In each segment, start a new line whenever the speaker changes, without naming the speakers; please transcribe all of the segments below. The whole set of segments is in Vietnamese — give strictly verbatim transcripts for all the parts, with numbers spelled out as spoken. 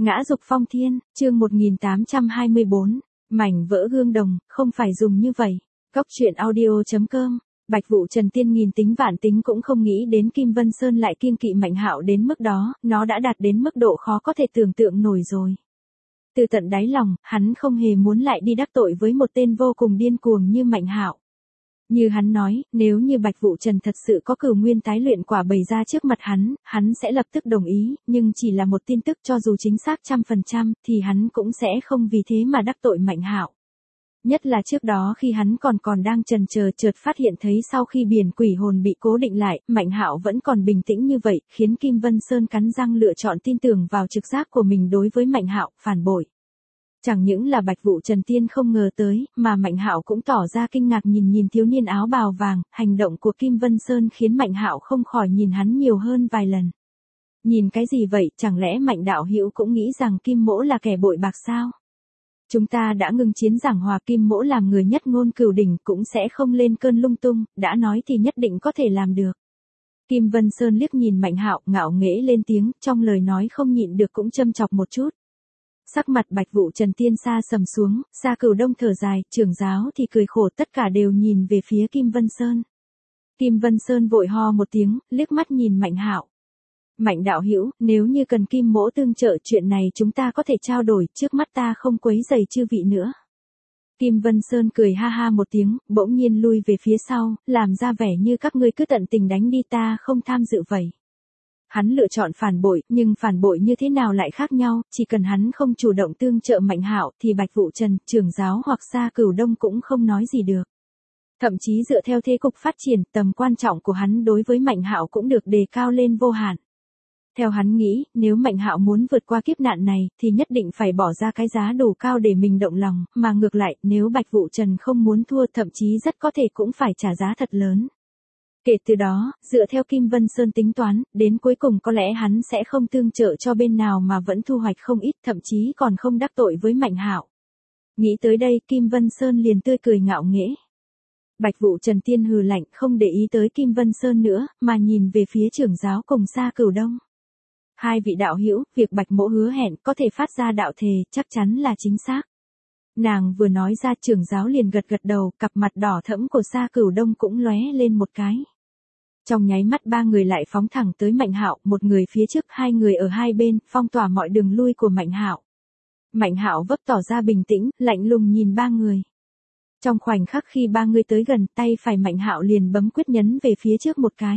Ngã dục phong thiên, chương một nghìn tám trăm hai mươi bốn, mảnh vỡ gương đồng, không phải dùng như vậy. Góc truyện audio chấm com. Bạch Vũ Trần Tiên nghìn tính vạn tính cũng không nghĩ đến Kim Vân Sơn lại kiêng kỵ Mạnh Hạo đến mức đó, nó đã đạt đến mức độ khó có thể tưởng tượng nổi rồi. Từ tận đáy lòng, hắn không hề muốn lại đi đắc tội với một tên vô cùng điên cuồng như Mạnh Hạo. Như hắn nói, nếu như Bạch Vũ Trần thật sự có cửu nguyên tái luyện quả bày ra trước mặt hắn, hắn sẽ lập tức đồng ý, nhưng chỉ là một tin tức cho dù chính xác trăm phần trăm, thì hắn cũng sẽ không vì thế mà đắc tội Mạnh Hạo. Nhất là trước đó khi hắn còn còn đang chần chờ chợt phát hiện thấy sau khi biển quỷ hồn bị cố định lại, Mạnh Hạo vẫn còn bình tĩnh như vậy, khiến Kim Vân Sơn cắn răng lựa chọn tin tưởng vào trực giác của mình đối với Mạnh Hạo, phản bội. Chẳng những là Bạch Vũ Trần Tiên không ngờ tới, mà Mạnh Hạo cũng tỏ ra kinh ngạc nhìn nhìn thiếu niên áo bào vàng, hành động của Kim Vân Sơn khiến Mạnh Hạo không khỏi nhìn hắn nhiều hơn vài lần. Nhìn cái gì vậy, chẳng lẽ Mạnh đạo hữu cũng nghĩ rằng Kim Mỗ là kẻ bội bạc sao? Chúng ta đã ngưng chiến giảng hòa, Kim Mỗ làm người nhất ngôn cửu đỉnh cũng sẽ không lên cơn lung tung, đã nói thì nhất định có thể làm được. Kim Vân Sơn liếc nhìn Mạnh Hạo, ngạo nghễ lên tiếng, trong lời nói không nhịn được cũng châm chọc một chút. Sắc mặt Bạch Vũ Trần Tiên xa sầm xuống, Sa Cửu Đông thở dài, trưởng giáo thì cười khổ, tất cả đều nhìn về phía Kim Vân Sơn. Kim Vân Sơn vội ho một tiếng, liếc mắt nhìn Mạnh Hạo. Mạnh đạo hữu, nếu như cần Kim Mỗ tương trợ chuyện này chúng ta có thể trao đổi, trước mắt ta không quấy rầy chư vị nữa. Kim Vân Sơn cười ha ha một tiếng, bỗng nhiên lui về phía sau, làm ra vẻ như các ngươi cứ tận tình đánh đi, ta không tham dự vậy. Hắn lựa chọn phản bội, nhưng phản bội như thế nào lại khác nhau, chỉ cần hắn không chủ động tương trợ Mạnh Hạo thì Bạch Vũ Trần, trưởng giáo hoặc Sa Cửu Đông cũng không nói gì được. Thậm chí dựa theo thế cục phát triển, tầm quan trọng của hắn đối với Mạnh Hạo cũng được đề cao lên vô hạn. Theo hắn nghĩ, nếu Mạnh Hạo muốn vượt qua kiếp nạn này, thì nhất định phải bỏ ra cái giá đủ cao để mình động lòng, mà ngược lại, nếu Bạch Vũ Trần không muốn thua thậm chí rất có thể cũng phải trả giá thật lớn. Kể từ đó, dựa theo Kim Vân Sơn tính toán, đến cuối cùng có lẽ hắn sẽ không tương trợ cho bên nào mà vẫn thu hoạch không ít, thậm chí còn không đắc tội với Mạnh Hạo. Nghĩ tới đây, Kim Vân Sơn liền tươi cười ngạo nghễ. Bạch Vũ Trần Tiên hừ lạnh, không để ý tới Kim Vân Sơn nữa, mà nhìn về phía trưởng giáo cùng Sa Cửu Đông. Hai vị đạo hữu, việc Bạch Mỗ hứa hẹn có thể phát ra đạo thề, chắc chắn là chính xác. Nàng vừa nói ra, trưởng giáo liền gật gật đầu, cặp mặt đỏ thẫm của Sa Cửu Đông cũng lóe lên một cái. Trong nháy mắt ba người lại phóng thẳng tới Mạnh Hạo, một người phía trước, hai người ở hai bên, phong tỏa mọi đường lui của Mạnh Hạo. Mạnh Hạo vấp tỏ ra bình tĩnh, lạnh lùng nhìn ba người. Trong khoảnh khắc khi ba người tới gần, tay phải Mạnh Hạo liền bấm quyết nhấn về phía trước một cái.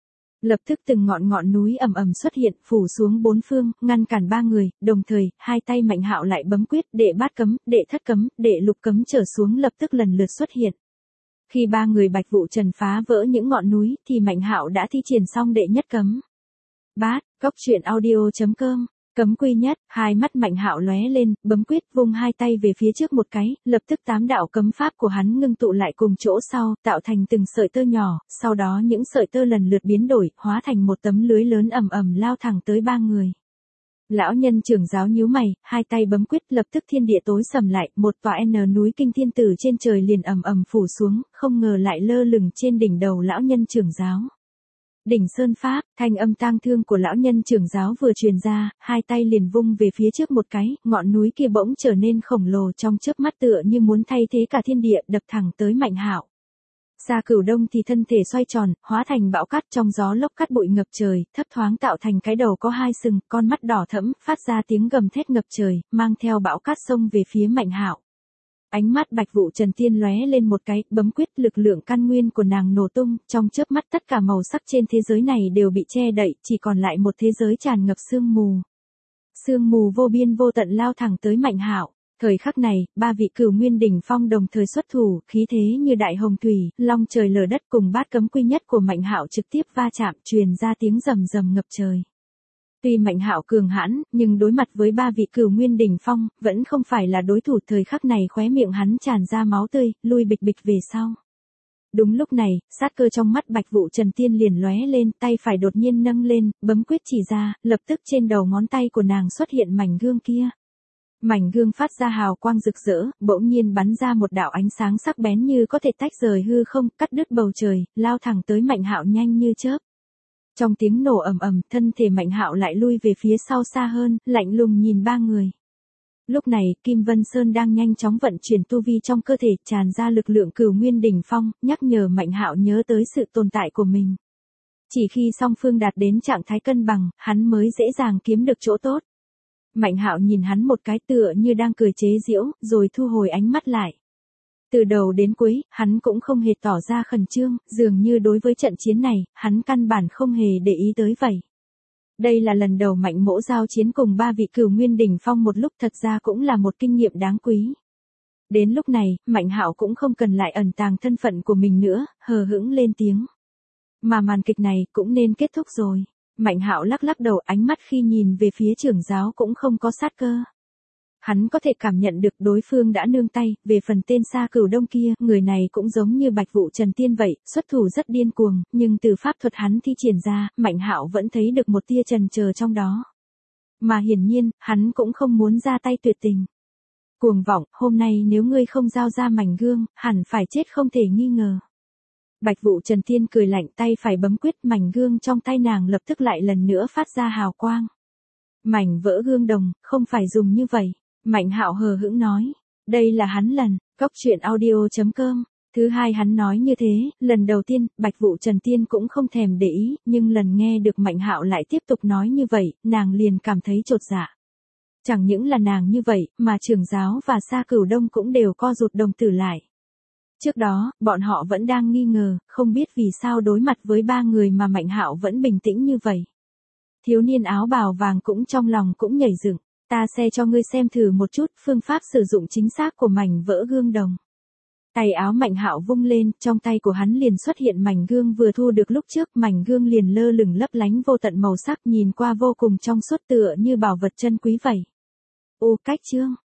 Lập tức từng ngọn ngọn núi ầm ầm xuất hiện, phủ xuống bốn phương, ngăn cản ba người, đồng thời, hai tay Mạnh Hạo lại bấm quyết, đệ bát cấm, đệ thất cấm, đệ lục cấm trở xuống lập tức lần lượt xuất hiện. Khi ba người Bạch Vũ Trần phá vỡ những ngọn núi, thì Mạnh Hạo đã thi triển xong đệ nhất cấm. Bát, góc truyện audio chấm com. Cấm quy nhất, hai mắt Mạnh Hạo lóe lên, bấm quyết, vung hai tay về phía trước một cái, lập tức tám đạo cấm pháp của hắn ngưng tụ lại cùng chỗ sau, tạo thành từng sợi tơ nhỏ, sau đó những sợi tơ lần lượt biến đổi, hóa thành một tấm lưới lớn ầm ầm lao thẳng tới ba người. Lão nhân trưởng giáo nhíu mày, hai tay bấm quyết, lập tức thiên địa tối sầm lại, một tòa N núi kinh thiên tử trên trời liền ầm ầm phủ xuống, không ngờ lại lơ lửng trên đỉnh đầu lão nhân trưởng giáo. Đỉnh Sơn Pháp, thanh âm tang thương của lão nhân trưởng giáo vừa truyền ra, hai tay liền vung về phía trước một cái, ngọn núi kia bỗng trở nên khổng lồ trong chớp mắt tựa như muốn thay thế cả thiên địa, đập thẳng tới Mạnh Hạo. Sa Cửu Đông thì thân thể xoay tròn, hóa thành bão cát trong gió lốc cát bụi ngập trời, thấp thoáng tạo thành cái đầu có hai sừng, con mắt đỏ thẫm, phát ra tiếng gầm thét ngập trời, mang theo bão cát xông về phía Mạnh Hạo. Ánh mắt Bạch Vũ Trần Tiên lóe lên một cái, bấm quyết, lực lượng căn nguyên của nàng nổ tung, trong chớp mắt tất cả màu sắc trên thế giới này đều bị che đậy, chỉ còn lại một thế giới tràn ngập sương mù. Sương mù vô biên vô tận lao thẳng tới Mạnh Hạo. Thời khắc này, ba vị cửu nguyên đỉnh phong đồng thời xuất thủ, khí thế như đại hồng thủy, long trời lở đất cùng bát cấm quy nhất của Mạnh Hạo trực tiếp va chạm, truyền ra tiếng rầm rầm ngập trời. Tuy Mạnh Hạo cường hãn, nhưng đối mặt với ba vị cửu nguyên đỉnh phong, vẫn không phải là đối thủ. Thời khắc này khóe miệng hắn tràn ra máu tươi, lui bịch bịch về sau. Đúng lúc này, sát cơ trong mắt Bạch Vũ Trần Tiên liền lóe lên, tay phải đột nhiên nâng lên, bấm quyết chỉ ra, lập tức trên đầu ngón tay của nàng xuất hiện mảnh gương kia. Mảnh gương phát ra hào quang rực rỡ, bỗng nhiên bắn ra một đạo ánh sáng sắc bén như có thể tách rời hư không, cắt đứt bầu trời, lao thẳng tới Mạnh Hạo nhanh như chớp. Trong tiếng nổ ầm ầm, thân thể Mạnh Hạo lại lui về phía sau xa hơn, lạnh lùng nhìn ba người. Lúc này, Kim Vân Sơn đang nhanh chóng vận chuyển tu vi trong cơ thể, tràn ra lực lượng Cửu Nguyên đỉnh phong, nhắc nhở Mạnh Hạo nhớ tới sự tồn tại của mình. Chỉ khi song phương đạt đến trạng thái cân bằng, hắn mới dễ dàng kiếm được chỗ tốt. Mạnh Hạo nhìn hắn một cái tựa như đang cười chế giễu, rồi thu hồi ánh mắt lại. Từ đầu đến cuối, hắn cũng không hề tỏ ra khẩn trương, dường như đối với trận chiến này, hắn căn bản không hề để ý tới vậy. Đây là lần đầu Mạnh Mỗ giao chiến cùng ba vị Cửu Nguyên đỉnh phong một lúc, thật ra cũng là một kinh nghiệm đáng quý. Đến lúc này, Mạnh Hạo cũng không cần lại ẩn tàng thân phận của mình nữa, hờ hững lên tiếng. Mà màn kịch này cũng nên kết thúc rồi. Mạnh Hạo lắc lắc đầu, ánh mắt khi nhìn về phía trưởng giáo cũng không có sát cơ. Hắn có thể cảm nhận được đối phương đã nương tay, về phần tên Sa Cửu Đông kia, người này cũng giống như Bạch Vụ Trần Tiên vậy, xuất thủ rất điên cuồng, nhưng từ pháp thuật hắn thi triển ra, Mạnh Hạo vẫn thấy được một tia chần chờ trong đó. Mà hiển nhiên, hắn cũng không muốn ra tay tuyệt tình. Cuồng vọng, hôm nay nếu ngươi không giao ra mảnh gương, hẳn phải chết không thể nghi ngờ. Bạch Vụ Trần Tiên cười lạnh, tay phải bấm quyết, mảnh gương trong tay nàng lập tức lại lần nữa phát ra hào quang. Mảnh vỡ gương đồng, không phải dùng như vậy. Mạnh Hạo hờ hững nói, đây là hắn lần, góc truyện audio chấm com. Thứ hai hắn nói như thế, lần đầu tiên, Bạch Vụ Trần Tiên cũng không thèm để ý, nhưng lần nghe được Mạnh Hạo lại tiếp tục nói như vậy, nàng liền cảm thấy chột dạ. Chẳng những là nàng như vậy, mà trưởng giáo và Sa Cửu Đông cũng đều co rụt đồng tử lại. Trước đó, bọn họ vẫn đang nghi ngờ, không biết vì sao đối mặt với ba người mà Mạnh Hạo vẫn bình tĩnh như vậy. Thiếu niên áo bào vàng cũng trong lòng cũng nhảy dựng. Ta sẽ cho ngươi xem thử một chút phương pháp sử dụng chính xác của mảnh vỡ gương đồng. Tay áo Mạnh Hạo vung lên, trong tay của hắn liền xuất hiện mảnh gương vừa thu được lúc trước, mảnh gương liền lơ lửng lấp lánh vô tận màu sắc, nhìn qua vô cùng trong suốt tựa như bảo vật chân quý vậy. Ô cách chương,